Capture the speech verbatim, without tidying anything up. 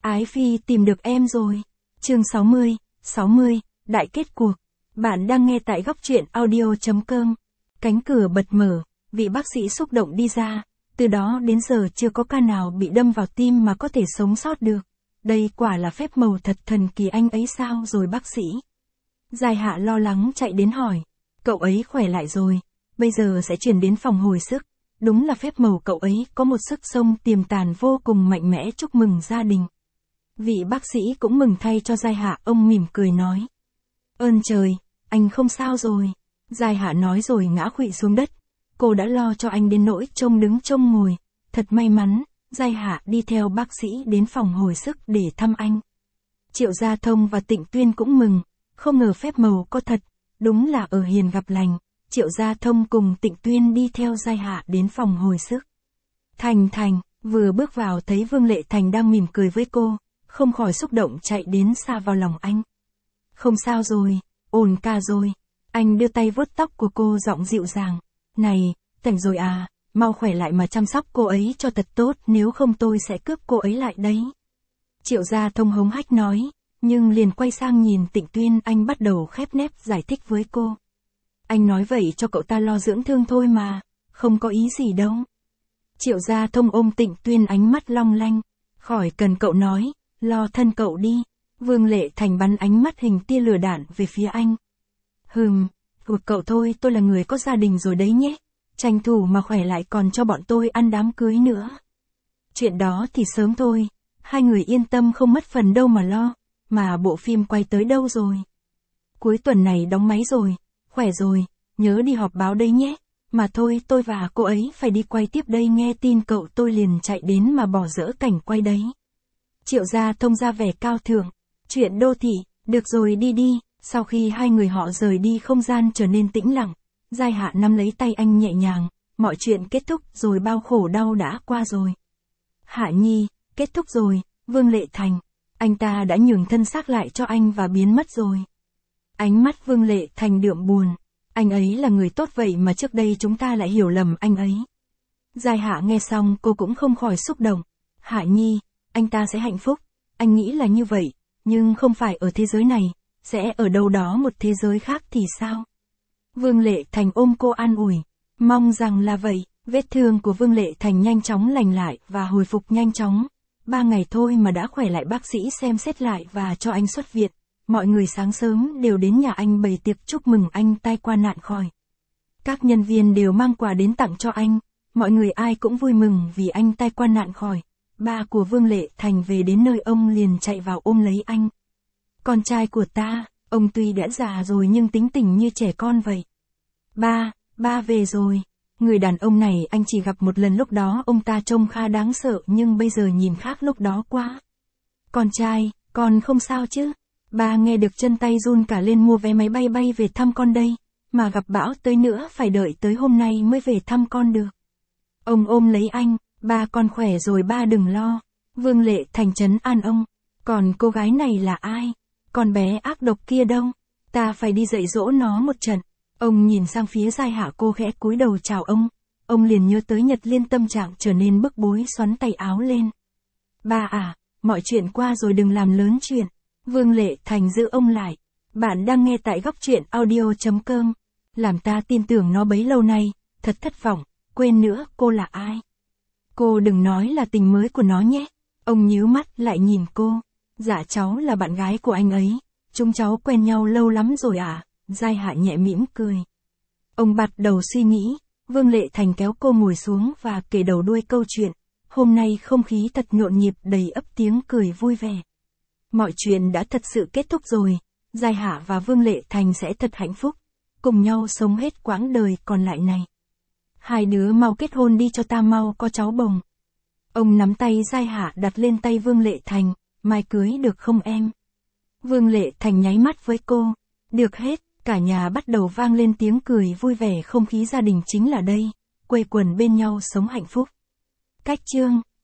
Ái Phi tìm được em rồi. Chương sáu mươi, sáu mươi, đại kết cuộc. Bạn đang nghe tại góc truyện audio.com. Cánh cửa bật mở, vị bác sĩ xúc động đi ra. Từ đó đến giờ chưa có ca nào bị đâm vào tim mà có thể sống sót được. Đây quả là phép màu thật thần kỳ, anh ấy sao rồi bác sĩ? Giai Hạ lo lắng chạy đến hỏi. Cậu ấy khỏe lại rồi, bây giờ sẽ chuyển đến phòng hồi sức. Đúng là phép màu, cậu ấy có một sức sống tiềm tàng vô cùng mạnh mẽ, chúc mừng gia đình. Vị bác sĩ cũng mừng thay cho Giai Hạ, ông mỉm cười nói. Ơn trời, anh không sao rồi. Giai Hạ nói rồi ngã khuỵu xuống đất. Cô đã lo cho anh đến nỗi trông đứng trông ngồi. Thật may mắn, Giai Hạ đi theo bác sĩ đến phòng hồi sức để thăm anh. Triệu Gia Thông và Tịnh Tuyên cũng mừng, không ngờ phép màu có thật, đúng là ở hiền gặp lành. Triệu Gia Thông cùng Tịnh Tuyên đi theo Giai Hạ đến phòng hồi sức. Thành Thành, vừa bước vào thấy Vương Lệ Thành đang mỉm cười với cô, không khỏi xúc động chạy đến xa vào lòng anh. Không sao rồi, ổn cả rồi. Anh đưa tay vuốt tóc của cô giọng dịu dàng. Này, Thành rồi à, mau khỏe lại mà chăm sóc cô ấy cho thật tốt, nếu không tôi sẽ cướp cô ấy lại đấy. Triệu Gia Thông hống hách nói, nhưng liền quay sang nhìn Tịnh Tuyên, anh bắt đầu khép nép giải thích với cô. Anh nói vậy cho cậu ta lo dưỡng thương thôi mà, không có ý gì đâu. Triệu Gia Thông ôm Tịnh Tuyên, ánh mắt long lanh. Khỏi cần cậu nói, lo thân cậu đi. Vương Lệ Thành bắn ánh mắt hình tia lửa đạn về phía anh. Hừm, thuộc cậu thôi, tôi là người có gia đình rồi đấy nhé. Tranh thủ mà khỏe lại còn cho bọn tôi ăn đám cưới nữa. Chuyện đó thì sớm thôi, hai người yên tâm không mất phần đâu mà lo. Mà bộ phim quay tới đâu rồi? Cuối tuần này đóng máy rồi, khỏe rồi, nhớ đi họp báo đấy nhé. Mà thôi, tôi và cô ấy phải đi quay tiếp đây, nghe tin cậu tôi liền chạy đến mà bỏ dỡ cảnh quay đấy. Triệu Gia Thông ra vẻ cao thượng. Chuyện đô thị, được rồi đi đi. Sau khi hai người họ rời đi, không gian trở nên tĩnh lặng. Giai Hạ nắm lấy tay anh nhẹ nhàng. Mọi chuyện kết thúc rồi, bao khổ đau đã qua rồi. Hạ Nhi, kết thúc rồi. Vương Lệ Thành, anh ta đã nhường thân xác lại cho anh và biến mất rồi. Ánh mắt Vương Lệ Thành đượm buồn. Anh ấy là người tốt vậy mà trước đây chúng ta lại hiểu lầm anh ấy. Giai Hạ nghe xong cô cũng không khỏi xúc động. Hạ Nhi, anh ta sẽ hạnh phúc. Anh nghĩ là như vậy, nhưng không phải ở thế giới này, sẽ ở đâu đó một thế giới khác thì sao? Vương Lệ Thành ôm cô an ủi. Mong rằng là vậy. Vết thương của Vương Lệ Thành nhanh chóng lành lại và hồi phục nhanh chóng. Ba ngày thôi mà đã khỏe lại, bác sĩ xem xét lại và cho anh xuất viện. Mọi người sáng sớm đều đến nhà anh bày tiệc chúc mừng anh tai qua nạn khỏi. Các nhân viên đều mang quà đến tặng cho anh. Mọi người ai cũng vui mừng vì anh tai qua nạn khỏi. Ba của Vương Lệ Thành về đến nơi, ông liền chạy vào ôm lấy anh. Con trai của ta, ông tuy đã già rồi nhưng tính tình như trẻ con vậy. Ba, ba về rồi. Người đàn ông này anh chỉ gặp một lần, lúc đó ông ta trông khá đáng sợ nhưng bây giờ nhìn khác lúc đó quá. Con trai, con không sao chứ? Ba nghe được chân tay run cả lên, mua vé máy bay bay về thăm con đây. Mà gặp bão tới nữa phải đợi tới hôm nay mới về thăm con được. Ông ôm lấy anh, ba con khỏe rồi, ba đừng lo. Vương Lệ Thành trấn an ông. Còn cô gái này là ai? Con bé ác độc kia đâu? Ta phải đi dạy dỗ nó một trận. Ông nhìn sang phía Giai Hạ, cô khẽ cúi đầu chào ông. Ông liền nhớ tới Nhật Liên, tâm trạng trở nên bức bối, xoắn tay áo lên. Ba à, mọi chuyện qua rồi, đừng làm lớn chuyện. Vương Lệ Thành giữ ông lại. Bạn đang nghe tại góc truyện audio.com. Làm ta tin tưởng nó bấy lâu nay, thật thất vọng. Quên nữa, cô là ai? Cô đừng nói là tình mới của nó nhé. Ông nhíu mắt lại nhìn cô. Dạ cháu là bạn gái của anh ấy. Chúng cháu quen nhau lâu lắm rồi à? Giai Hạ nhẹ mỉm cười. Ông bắt đầu suy nghĩ. Vương Lệ Thành kéo cô ngồi xuống và kể đầu đuôi câu chuyện. Hôm nay không khí thật nhộn nhịp, đầy ắp tiếng cười vui vẻ. Mọi chuyện đã thật sự kết thúc rồi. Giai Hạ và Vương Lệ Thành sẽ thật hạnh phúc, cùng nhau sống hết quãng đời còn lại này. Hai đứa mau kết hôn đi cho ta mau có cháu bồng. Ông nắm tay Giai Hạ đặt lên tay Vương Lệ Thành. Mai cưới được không em? Vương Lệ Thành nháy mắt với cô. Được hết. Cả nhà bắt đầu vang lên tiếng cười vui vẻ, không khí gia đình chính là đây. Quây quần bên nhau sống hạnh phúc. Cách chương